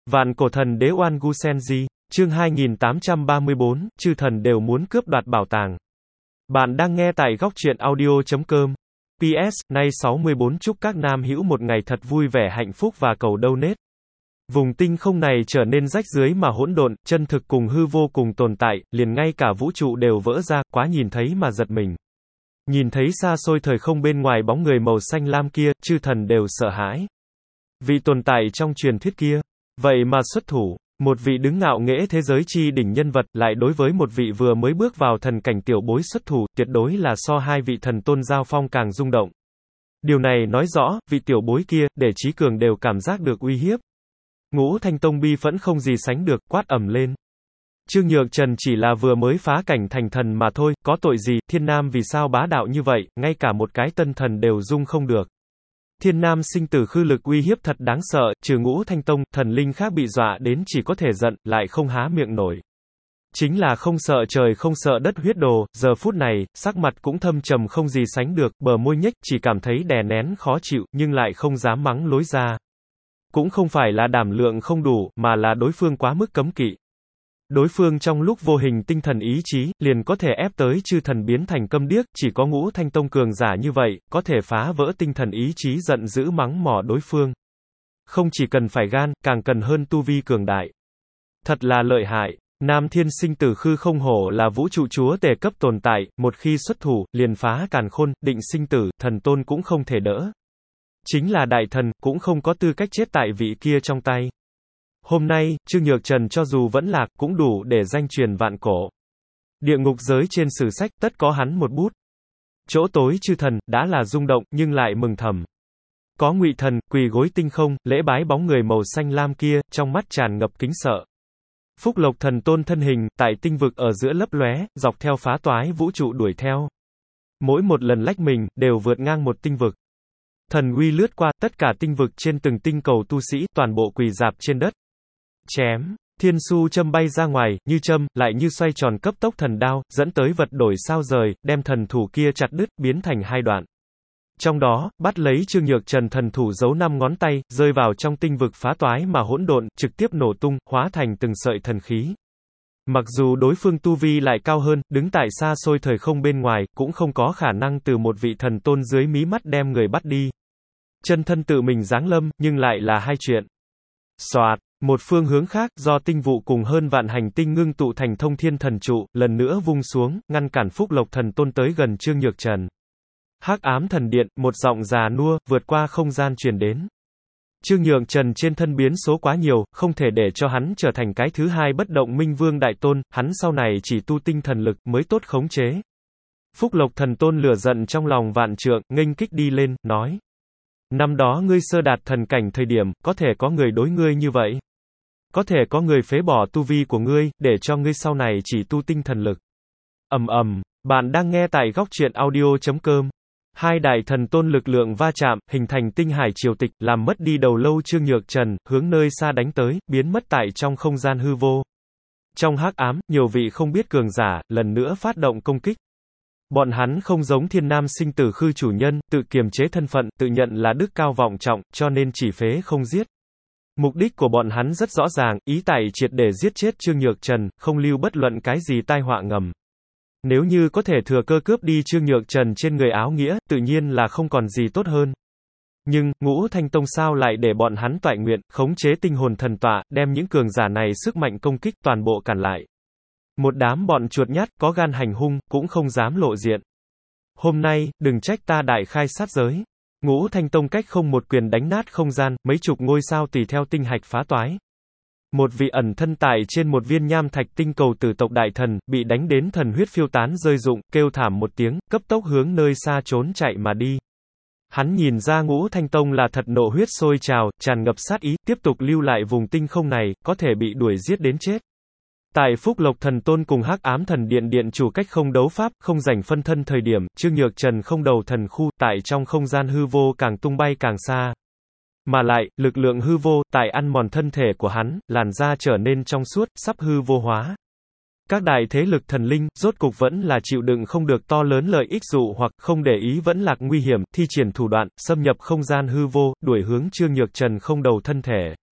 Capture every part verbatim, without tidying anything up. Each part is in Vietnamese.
Vạn cổ thần đế Oan Gu Senji, chương hai nghìn tám trăm ba mươi bốn, chư thần đều muốn cướp đoạt bảo tàng. Bạn đang nghe tại góc truyện audio chấm com. pê ét, nay sáu mươi bốn chúc các nam hữu một ngày thật vui vẻ hạnh phúc và cầu donate. Vùng tinh không này trở nên rách rưới mà hỗn độn, chân thực cùng hư vô cùng tồn tại, liền ngay cả vũ trụ đều vỡ ra, quá nhìn thấy mà giật mình. Nhìn thấy xa xôi thời không bên ngoài bóng người màu xanh lam kia, chư thần đều sợ hãi. Vị tồn tại trong truyền thuyết kia, vậy mà xuất thủ, một vị đứng ngạo nghễ thế giới chi đỉnh nhân vật, lại đối với một vị vừa mới bước vào thần cảnh tiểu bối xuất thủ, tuyệt đối là so hai vị thần tôn giao phong càng rung động. Điều này nói rõ, vị tiểu bối kia, để trí cường đều cảm giác được uy hiếp. Ngũ Thanh Tông bi phẫn không gì sánh được, quát ầm lên. Trương Nhược Trần chỉ là vừa mới phá cảnh thành thần mà thôi, có tội gì, Thiên Nam vì sao bá đạo như vậy, ngay cả một cái tân thần đều dung không được. Thiên Nam sinh tử khư lực uy hiếp thật đáng sợ, trừ Ngũ Thanh Tông, thần linh khác bị dọa đến chỉ có thể giận, lại không há miệng nổi. Chính là không sợ trời không sợ đất huyết đồ, giờ phút này, sắc mặt cũng thâm trầm không gì sánh được, bờ môi nhếch, chỉ cảm thấy đè nén khó chịu, nhưng lại không dám mắng lối ra. Cũng không phải là đảm lượng không đủ, mà là đối phương quá mức cấm kỵ. Đối phương trong lúc vô hình tinh thần ý chí, liền có thể ép tới chư thần biến thành câm điếc, chỉ có Ngũ Thanh Tông cường giả như vậy, có thể phá vỡ tinh thần ý chí giận dữ mắng mỏ đối phương. Không chỉ cần phải gan, càng cần hơn tu vi cường đại. Thật là lợi hại, Nam Thiên Sinh Tử Khư không hổ là vũ trụ chúa tể cấp tồn tại, một khi xuất thủ, liền phá càn khôn, định sinh tử, thần tôn cũng không thể đỡ. Chính là đại thần, cũng không có tư cách chết tại vị kia trong tay. Hôm nay, Trương Nhược Trần cho dù vẫn lạc, cũng đủ để danh truyền vạn cổ. Địa ngục giới trên sử sách, tất có hắn một bút. Chỗ tối chư thần, đã là rung động, nhưng lại mừng thầm. Có Ngụy Thần, quỳ gối tinh không, lễ bái bóng người màu xanh lam kia, trong mắt tràn ngập kính sợ. Phúc Lộc Thần Tôn thân hình, tại tinh vực ở giữa lấp lóe, dọc theo phá toái vũ trụ đuổi theo. Mỗi một lần lách mình, đều vượt ngang một tinh vực. Thần uy lướt qua, tất cả tinh vực trên từng tinh cầu tu sĩ, toàn bộ quỳ rạp trên đất. Chém, thiên su châm bay ra ngoài, như châm, lại như xoay tròn cấp tốc thần đao, dẫn tới vật đổi sao rời, đem thần thủ kia chặt đứt, biến thành hai đoạn. Trong đó, bắt lấy Trương Nhược Trần thần thủ giấu năm ngón tay, rơi vào trong tinh vực phá toái mà hỗn độn, trực tiếp nổ tung, hóa thành từng sợi thần khí. Mặc dù đối phương tu vi lại cao hơn, đứng tại xa xôi thời không bên ngoài, cũng không có khả năng từ một vị thần tôn dưới mí mắt đem người bắt đi. Chân thân tự mình giáng lâm, nhưng lại là hai chuyện. Soạt, một phương hướng khác, do tinh vụ cùng hơn vạn hành tinh ngưng tụ thành thông thiên thần trụ, lần nữa vung xuống, ngăn cản Phúc Lộc Thần Tôn tới gần Trương Nhược Trần. Hắc ám thần điện, một giọng già nua, vượt qua không gian truyền đến. Trương Nhược Trần trên thân biến số quá nhiều, không thể để cho hắn trở thành cái thứ hai bất động minh vương đại tôn, hắn sau này chỉ tu tinh thần lực, mới tốt khống chế. Phúc Lộc Thần Tôn lửa giận trong lòng vạn trượng, nghênh kích đi lên, nói. Năm đó ngươi sơ đạt thần cảnh thời điểm, có thể có người đối ngươi như vậy. Có thể có người phế bỏ tu vi của ngươi, để cho ngươi sau này chỉ tu tinh thần lực. Ầm ầm, bạn đang nghe tại góc truyện audio chấm com. Hai đại thần tôn lực lượng va chạm, hình thành tinh hải triều tịch, làm mất đi đầu lâu Trương Nhược Trần, hướng nơi xa đánh tới, biến mất tại trong không gian hư vô. Trong hắc ám, nhiều vị không biết cường giả, lần nữa phát động công kích. Bọn hắn không giống Thiên Nam Sinh Tử Khư chủ nhân, tự kiềm chế thân phận, tự nhận là đức cao vọng trọng, cho nên chỉ phế không giết. Mục đích của bọn hắn rất rõ ràng, ý tại triệt để giết chết Trương Nhược Trần, không lưu bất luận cái gì tai họa ngầm. Nếu như có thể thừa cơ cướp đi Trương Nhược Trần trên người áo nghĩa, tự nhiên là không còn gì tốt hơn. Nhưng, Ngũ Thanh Tông sao lại để bọn hắn toại nguyện, khống chế tinh hồn thần tọa, đem những cường giả này sức mạnh công kích toàn bộ cản lại. Một đám bọn chuột nhắt, có gan hành hung, cũng không dám lộ diện. Hôm nay, đừng trách ta đại khai sát giới. Ngũ Thanh Tông cách không một quyền đánh nát không gian, mấy chục ngôi sao tùy theo tinh hạch phá toái. Một vị ẩn thân tại trên một viên nham thạch tinh cầu tử tộc đại thần, bị đánh đến thần huyết phiêu tán rơi rụng, kêu thảm một tiếng, cấp tốc hướng nơi xa trốn chạy mà đi. Hắn nhìn ra Ngũ Thanh Tông là thật nộ huyết sôi trào, tràn ngập sát ý, tiếp tục lưu lại vùng tinh không này, có thể bị đuổi giết đến chết. Tại Phúc Lộc Thần Tôn cùng Hắc Ám Thần Điện điện chủ cách không đấu pháp, không giành phân thân thời điểm, Trương Nhược Trần không đầu thần khu, tại trong không gian hư vô càng tung bay càng xa. Mà lại, lực lượng hư vô, tại ăn mòn thân thể của hắn, làn da trở nên trong suốt, sắp hư vô hóa. Các đại thế lực thần linh, rốt cục vẫn là chịu đựng không được to lớn lợi ích dụ hoặc không để ý vẫn lạc nguy hiểm, thi triển thủ đoạn, xâm nhập không gian hư vô, đuổi hướng Trương Nhược Trần không đầu thân thể.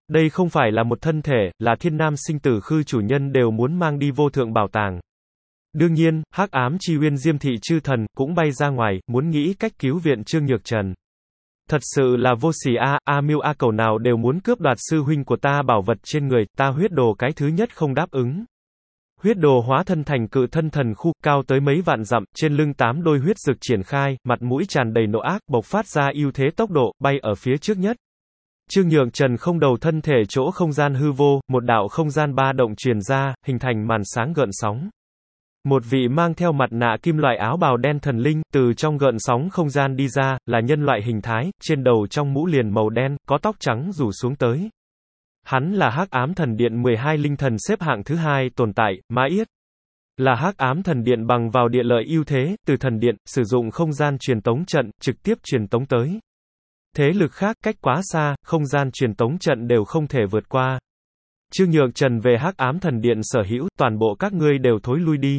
Đây không phải là một thân thể, là thiên nam sinh tử khư chủ nhân đều muốn mang đi vô thượng bảo tàng. Đương nhiên, hắc ám chi uyên diêm thị chư thần, cũng bay ra ngoài, muốn nghĩ cách cứu viện Trương Nhược Trần. Thật sự là vô sỉ a, A Miêu A Cầu nào đều muốn cướp đoạt sư huynh của ta bảo vật trên người, ta huyết đồ cái thứ nhất không đáp ứng. Huyết đồ hóa thân thành cự thân thần khu, cao tới mấy vạn dặm, trên lưng tám đôi huyết dực triển khai, mặt mũi tràn đầy nộ ác, bộc phát ra ưu thế tốc độ, bay ở phía trước nhất. Trương Nhược Trần không đầu thân thể chỗ không gian hư vô, một đạo không gian ba động truyền ra, hình thành màn sáng gợn sóng. Một vị mang theo mặt nạ kim loại áo bào đen thần linh, từ trong gợn sóng không gian đi ra, là nhân loại hình thái, trên đầu trong mũ liền màu đen, có tóc trắng rủ xuống tới. Hắn là Hắc Ám Thần Điện mười hai linh thần xếp hạng thứ hai tồn tại, Ma Yết. Là Hắc Ám Thần Điện bằng vào địa lợi ưu thế, từ thần điện, sử dụng không gian truyền tống trận, trực tiếp truyền tống tới. Thế lực khác cách quá xa, không gian truyền tống trận đều không thể vượt qua. Trương Nhược Trần về Hắc Ám Thần Điện sở hữu, toàn bộ các ngươi đều thối lui đi.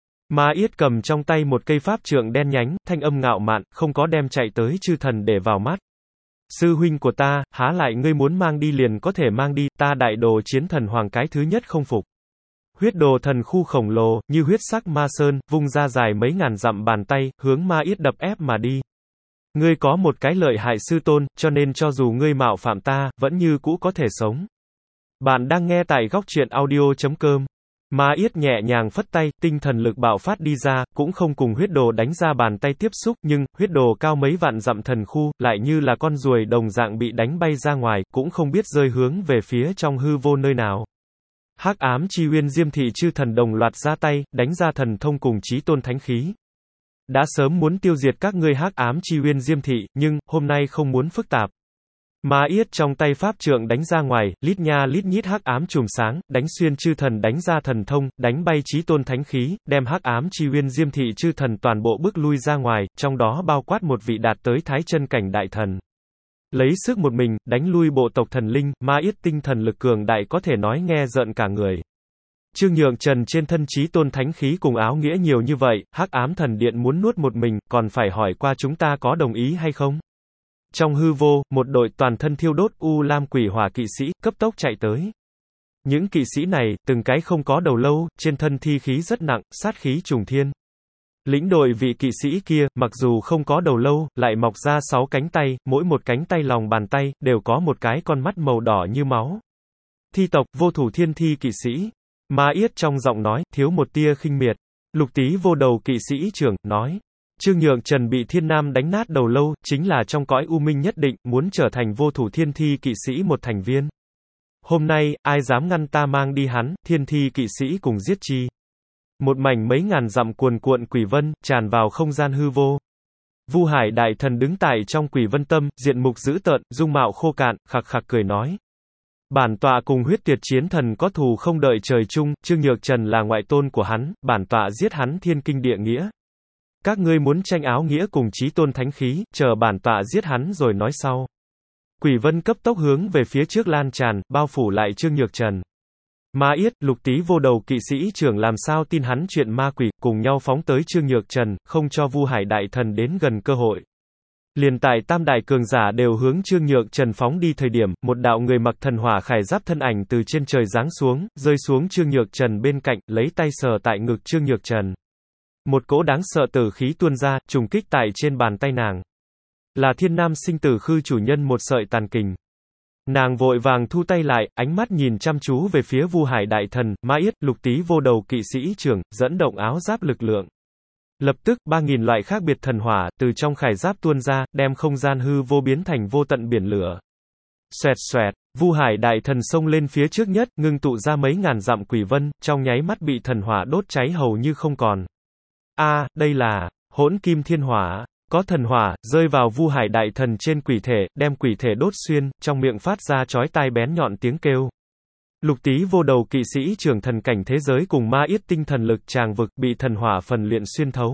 Ma Yết cầm trong tay một cây pháp trượng đen nhánh, thanh âm ngạo mạn, không có đem chạy tới chư thần để vào mắt. Sư huynh của ta, há lại ngươi muốn mang đi liền có thể mang đi, ta đại đồ chiến thần hoàng cái thứ nhất không phục. Huyết đồ thần khu khổng lồ, như huyết sắc ma sơn, vung ra dài mấy ngàn dặm bàn tay, hướng Ma Yết đập ép mà đi. Ngươi có một cái lợi hại sư tôn, cho nên cho dù ngươi mạo phạm ta, vẫn như cũ có thể sống. Bạn đang nghe tại góc truyện audio chấm com. Ma Yết nhẹ nhàng phất tay, tinh thần lực bạo phát đi ra, cũng không cùng huyết đồ đánh ra bàn tay tiếp xúc, nhưng, huyết đồ cao mấy vạn dặm thần khu, lại như là con ruồi đồng dạng bị đánh bay ra ngoài, cũng không biết rơi hướng về phía trong hư vô nơi nào. Hắc ám chi uyên diêm thị chư thần đồng loạt ra tay, đánh ra thần thông cùng chí tôn thánh khí. Đã sớm muốn tiêu diệt các ngươi hắc ám chi uyên diêm thị, nhưng, hôm nay không muốn phức tạp. Ma Yết trong tay pháp trượng đánh ra ngoài, lít nha lít nhít hắc ám chùm sáng, đánh xuyên chư thần đánh ra thần thông, đánh bay chí tôn thánh khí, đem hắc ám chi uyên diêm thị chư thần toàn bộ bước lui ra ngoài, trong đó bao quát một vị đạt tới thái chân cảnh đại thần. Lấy sức một mình, đánh lui bộ tộc thần linh, Ma Yết tinh thần lực cường đại có thể nói nghe rợn cả người. Trương Nhược Trần trên thân chí tôn thánh khí cùng áo nghĩa nhiều như vậy, hắc ám thần điện muốn nuốt một mình, còn phải hỏi qua chúng ta có đồng ý hay không? Trong hư vô, một đội toàn thân thiêu đốt u lam quỷ hỏa kỵ sĩ, cấp tốc chạy tới. Những kỵ sĩ này, từng cái không có đầu lâu, trên thân thi khí rất nặng, sát khí trùng thiên. Lĩnh đội vị kỵ sĩ kia, mặc dù không có đầu lâu, lại mọc ra sáu cánh tay, mỗi một cánh tay lòng bàn tay, đều có một cái con mắt màu đỏ như máu. Thi tộc, vô thủ thiên thi kỵ sĩ. Ma Yết trong giọng nói, thiếu một tia khinh miệt. Lục Tý vô đầu kỵ sĩ trưởng, nói. Trương Nhược Trần bị thiên nam đánh nát đầu lâu, chính là trong cõi u minh nhất định, muốn trở thành vô thủ thiên thi kỵ sĩ một thành viên. Hôm nay, ai dám ngăn ta mang đi hắn, thiên thi kỵ sĩ cùng giết chi. Một mảnh mấy ngàn dặm cuồn cuộn quỷ vân, tràn vào không gian hư vô. Vu Hải đại thần đứng tại trong quỷ vân tâm, diện mục dữ tợn, dung mạo khô cạn, khặc khặc cười nói. Bản tọa cùng huyết tuyệt chiến thần có thù không đợi trời chung, Trương Nhược Trần là ngoại tôn của hắn, bản tọa giết hắn thiên kinh địa nghĩa. Các ngươi muốn tranh áo nghĩa cùng chí tôn thánh khí, chờ bản tọa giết hắn rồi nói sau. Quỷ vân cấp tốc hướng về phía trước lan tràn, bao phủ lại Trương Nhược Trần. Ma Yết, Lục Tý vô đầu kỵ sĩ trưởng làm sao tin hắn chuyện ma quỷ, cùng nhau phóng tới Trương Nhược Trần, không cho Vu Hải đại thần đến gần cơ hội. Liền tại tam đại cường giả đều hướng Trương Nhược Trần phóng đi thời điểm, một đạo người mặc thần hỏa khải giáp thân ảnh từ trên trời giáng xuống, rơi xuống Trương Nhược Trần bên cạnh, lấy tay sờ tại ngực Trương Nhược Trần. Một cỗ đáng sợ tử khí tuôn ra, trùng kích tại trên bàn tay nàng. Là thiên nam sinh tử khư chủ nhân một sợi tàn kình. Nàng vội vàng thu tay lại, ánh mắt nhìn chăm chú về phía Vu Hải đại thần, Ma Yết, Lục Tý vô đầu kỵ sĩ trưởng, dẫn động áo giáp lực lượng. Lập tức, ba nghìn loại khác biệt thần hỏa, từ trong khải giáp tuôn ra, đem không gian hư vô biến thành vô tận biển lửa. Xoẹt xoẹt, Vu Hải đại thần xông lên phía trước nhất, ngưng tụ ra mấy ngàn dặm quỷ vân, trong nháy mắt bị thần hỏa đốt cháy hầu như không còn. A, à, đây là hỗn kim thiên hỏa, có thần hỏa rơi vào Vu Hải đại thần trên quỷ thể, đem quỷ thể đốt xuyên, trong miệng phát ra chói tai bén nhọn tiếng kêu. Lục Tý vô đầu kỵ sĩ trưởng thần cảnh thế giới cùng Ma Yết tinh thần lực tràng vực bị thần hỏa phần luyện xuyên thấu.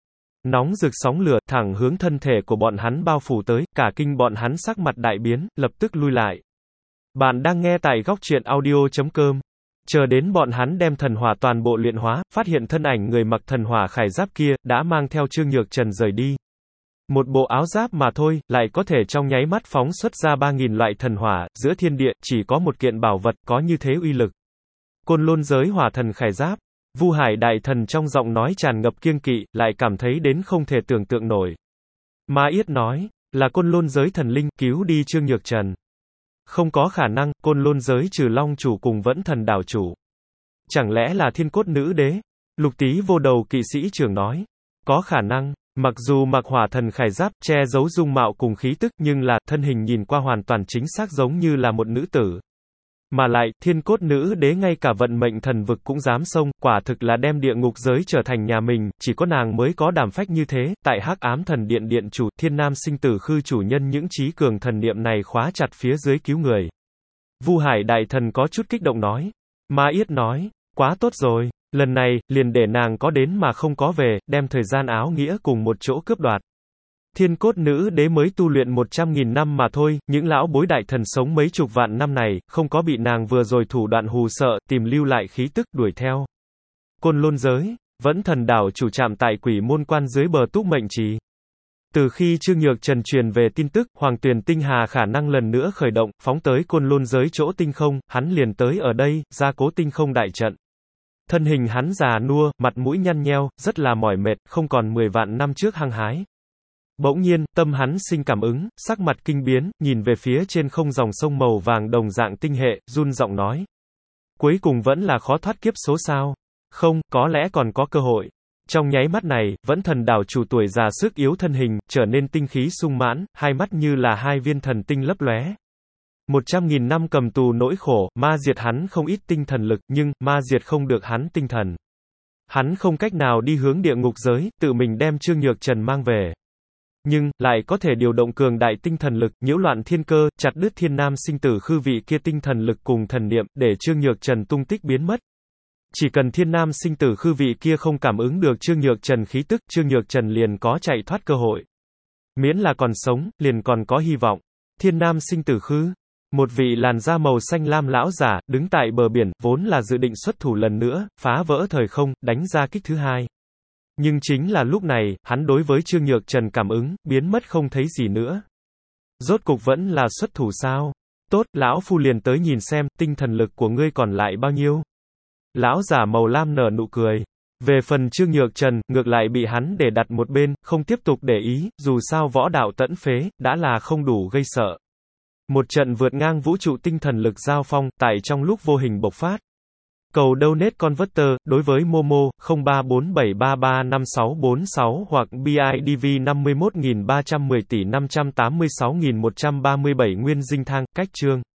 Nóng rực sóng lửa thẳng hướng thân thể của bọn hắn bao phủ tới, cả kinh bọn hắn sắc mặt đại biến, lập tức lui lại. Bạn đang nghe tại góc truyện audio chấm com. Chờ đến bọn hắn đem thần hỏa toàn bộ luyện hóa, phát hiện thân ảnh người mặc thần hỏa khải giáp kia, đã mang theo Trương Nhược Trần rời đi. Một bộ áo giáp mà thôi, lại có thể trong nháy mắt phóng xuất ra ba nghìn loại thần hỏa, giữa thiên địa, chỉ có một kiện bảo vật, có như thế uy lực. Côn Lôn giới hỏa thần khải giáp. Vu Hải đại thần trong giọng nói tràn ngập kiêng kỵ, lại cảm thấy đến không thể tưởng tượng nổi. Ma Yết nói, là Côn Lôn giới thần linh, cứu đi Trương Nhược Trần. Không có khả năng, Côn Lôn giới trừ Long chủ cùng Vẫn Thần đảo chủ. Chẳng lẽ là Thiên Cốt Nữ Đế? Lục Tý Vô Đầu kỵ sĩ trưởng nói, có khả năng. Mặc dù mặc hỏa thần khải giáp, che giấu dung mạo cùng khí tức, nhưng là, thân hình nhìn qua hoàn toàn chính xác giống như là một nữ tử. Mà lại, Thiên Cốt Nữ Đế ngay cả vận mệnh thần vực cũng dám xông, quả thực là đem địa ngục giới trở thành nhà mình, chỉ có nàng mới có đảm phách như thế, tại Hắc Ám Thần Điện điện chủ, Thiên Nam Sinh Tử Khư chủ nhân những trí cường thần niệm này khóa chặt phía dưới cứu người. Vu Hải đại thần có chút kích động nói. Ma Yết nói, quá tốt rồi. Lần này, liền để nàng có đến mà không có về, đem thời gian áo nghĩa cùng một chỗ cướp đoạt. Thiên Cốt Nữ Đế mới tu luyện một trăm nghìn năm mà thôi, những lão bối đại thần sống mấy chục vạn năm này, không có bị nàng vừa rồi thủ đoạn hù sợ, tìm lưu lại khí tức, đuổi theo. Côn Lôn giới, Vẫn Thần đảo chủ trạm tại Quỷ Môn Quan dưới bờ Túc Mệnh Trì. Từ khi Trương Nhược Trần truyền về tin tức, Hoàng Tuyền Tinh Hà khả năng lần nữa khởi động, phóng tới Côn Lôn giới chỗ tinh không, hắn liền tới ở đây, gia cố tinh không đại trận. Thân hình hắn già nua, mặt mũi nhăn nheo, rất là mỏi mệt, không còn mười vạn năm trước hăng hái. Bỗng nhiên, tâm hắn sinh cảm ứng, sắc mặt kinh biến, nhìn về phía trên không dòng sông màu vàng đồng dạng tinh hệ, run giọng nói. Cuối cùng vẫn là khó thoát kiếp số sao? Không, có lẽ còn có cơ hội. Trong nháy mắt này, Vẫn Thần đảo chủ tuổi già sức yếu thân hình, trở nên tinh khí sung mãn, hai mắt như là hai viên thần tinh lấp lóe. Một trăm nghìn năm cầm tù nỗi khổ, ma diệt hắn không ít tinh thần lực, nhưng, ma diệt không được hắn tinh thần. Hắn không cách nào đi hướng địa ngục giới, tự mình đem Trương Nhược Trần mang về. Nhưng, lại có thể điều động cường đại tinh thần lực, nhiễu loạn thiên cơ, chặt đứt Thiên Nam Sinh Tử Khư vị kia tinh thần lực cùng thần niệm, để Trương Nhược Trần tung tích biến mất. Chỉ cần Thiên Nam Sinh Tử Khư vị kia không cảm ứng được Trương Nhược Trần khí tức, Trương Nhược Trần liền có chạy thoát cơ hội. Miễn là còn sống, liền còn có hy vọng. Thiên Nam Sinh Tử Khư. Một vị làn da màu xanh lam lão giả, đứng tại bờ biển, vốn là dự định xuất thủ lần nữa, phá vỡ thời không, đánh ra kích thứ hai. Nhưng chính là lúc này, hắn đối với Trương Nhược Trần cảm ứng, biến mất không thấy gì nữa. Rốt cục vẫn là xuất thủ sao? Tốt, lão phu liền tới nhìn xem, tinh thần lực của ngươi còn lại bao nhiêu? Lão giả màu lam nở nụ cười. Về phần Trương Nhược Trần, ngược lại bị hắn để đặt một bên, không tiếp tục để ý, dù sao võ đạo tẫn phế, đã là không đủ gây sợ. Một trận vượt ngang vũ trụ tinh thần lực giao phong, tại trong lúc vô hình bộc phát. Cầu donate converter, đối với Momo, không ba bốn bảy ba ba năm sáu bốn sáu hoặc bê i đê vê năm mươi mốt nghìn ba trăm mười tỷ năm trăm tám mươi sáu nghìn một trăm ba mươi bảy nguyên dinh thang, cách chương.